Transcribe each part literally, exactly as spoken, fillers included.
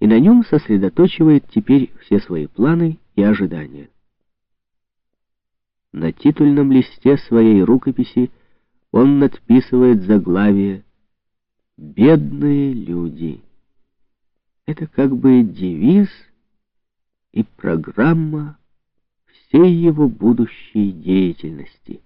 на нем сосредоточивает теперь все свои планы и ожидания. На титульном листе своей рукописи он надписывает заглавие «Бедные люди». Это как бы девиз и программа всей его будущей деятельности.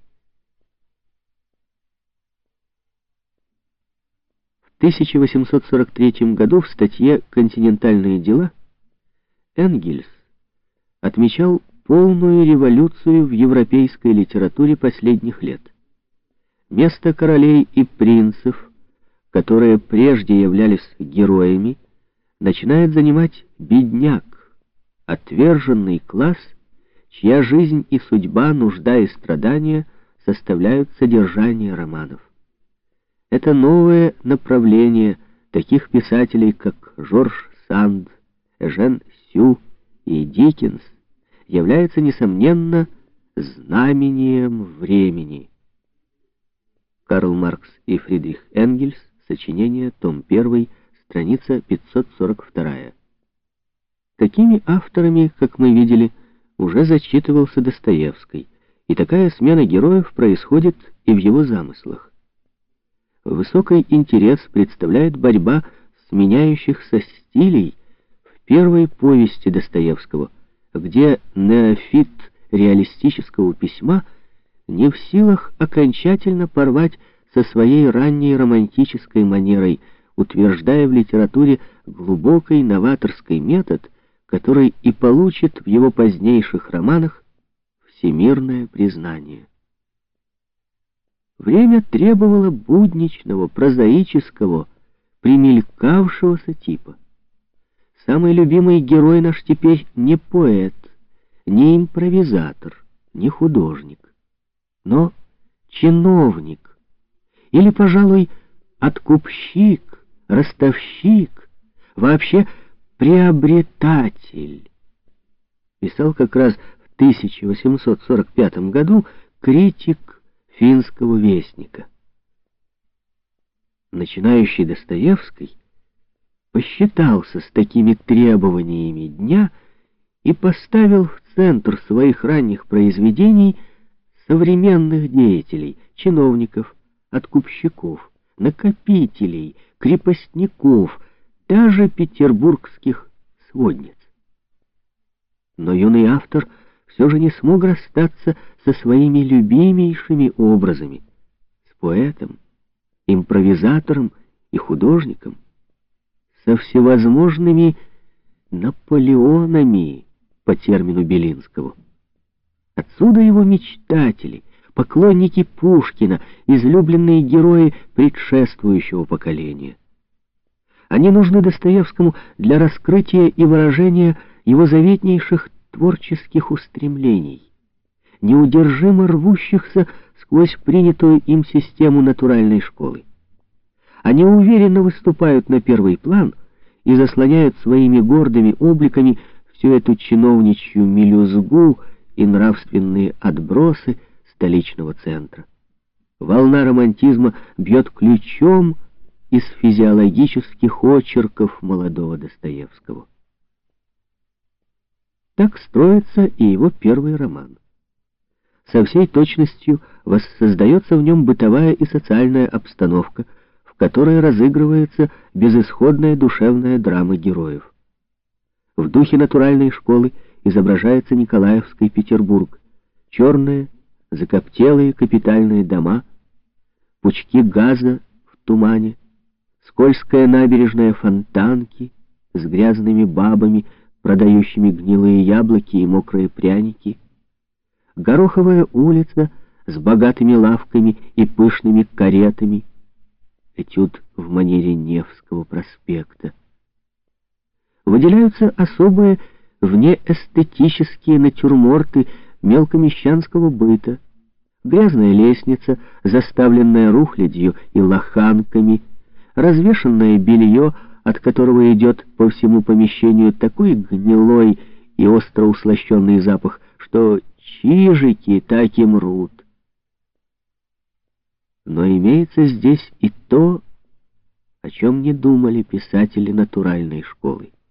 В тысяча восемьсот сорок третьем году в статье «Континентальные дела» Энгельс отмечал полную революцию в европейской литературе последних лет. Место королей и принцев, которые прежде являлись героями, начинает занимать бедняк, отверженный класс, чья жизнь и судьба, нужда и страдания составляют содержание романов. Это новое направление таких писателей, как Жорж Санд, Эжен Сю и Диккенс, является, несомненно, знамением времени. Карл Маркс и Фридрих Энгельс, сочинение, том первый, страница пятьсот сорок два. Такими авторами, как мы видели, уже зачитывался Достоевский, и такая смена героев происходит и в его замыслах. Высокий интерес представляет борьба сменяющихся стилей в первой повести Достоевского, где неофит реалистического письма не в силах окончательно порвать со своей ранней романтической манерой, утверждая в литературе глубокий новаторский метод, который и получит в его позднейших романах всемирное признание. Время требовало будничного, прозаического, примелькавшегося типа. Самый любимый герой наш теперь не поэт, не импровизатор, не художник, но чиновник, или, пожалуй, откупщик, ростовщик, вообще приобретатель. Писал как раз в тысяча восемьсот сорок пятом году критик «Финского вестника». Начинающий Достоевский посчитался с такими требованиями дня и поставил в центр своих ранних произведений современных деятелей, чиновников, откупщиков, накопителей, крепостников, даже петербургских сводниц. Но юный автор все же не смог расстаться со своими любимейшими образами, с поэтом, импровизатором и художником, со всевозможными Наполеонами, по термину Белинского. Отсюда его мечтатели, поклонники Пушкина, излюбленные герои предшествующего поколения. Они нужны Достоевскому для раскрытия и выражения его заветнейших творческих устремлений, неудержимо рвущихся сквозь принятую им систему натуральной школы. Они уверенно выступают на первый план и заслоняют своими гордыми обликами всю эту чиновничью мелюзгу и нравственные отбросы столичного центра. Волна романтизма бьет ключом из физиологических очерков молодого Достоевского. Так строится и его первый роман. Со всей точностью воссоздается в нем бытовая и социальная обстановка, в которой разыгрывается безысходная душевная драма героев. В духе натуральной школы изображается Николаевский Петербург, черные, закоптелые капитальные дома, пучки газа в тумане, скользкая набережная Фонтанки с грязными бабами, продающими гнилые яблоки и мокрые пряники, Гороховая улица с богатыми лавками и пышными каретами, этюд в манере Невского проспекта. Выделяются особые внеэстетические натюрморты мелкомещанского быта, грязная лестница, заставленная рухлядью и лоханками, развешанное белье, от которого идет по всему помещению такой гнилой и остро услощенный запах, что чижики так и мрут. Но имеется здесь и то, о чем не думали писатели натуральной школы.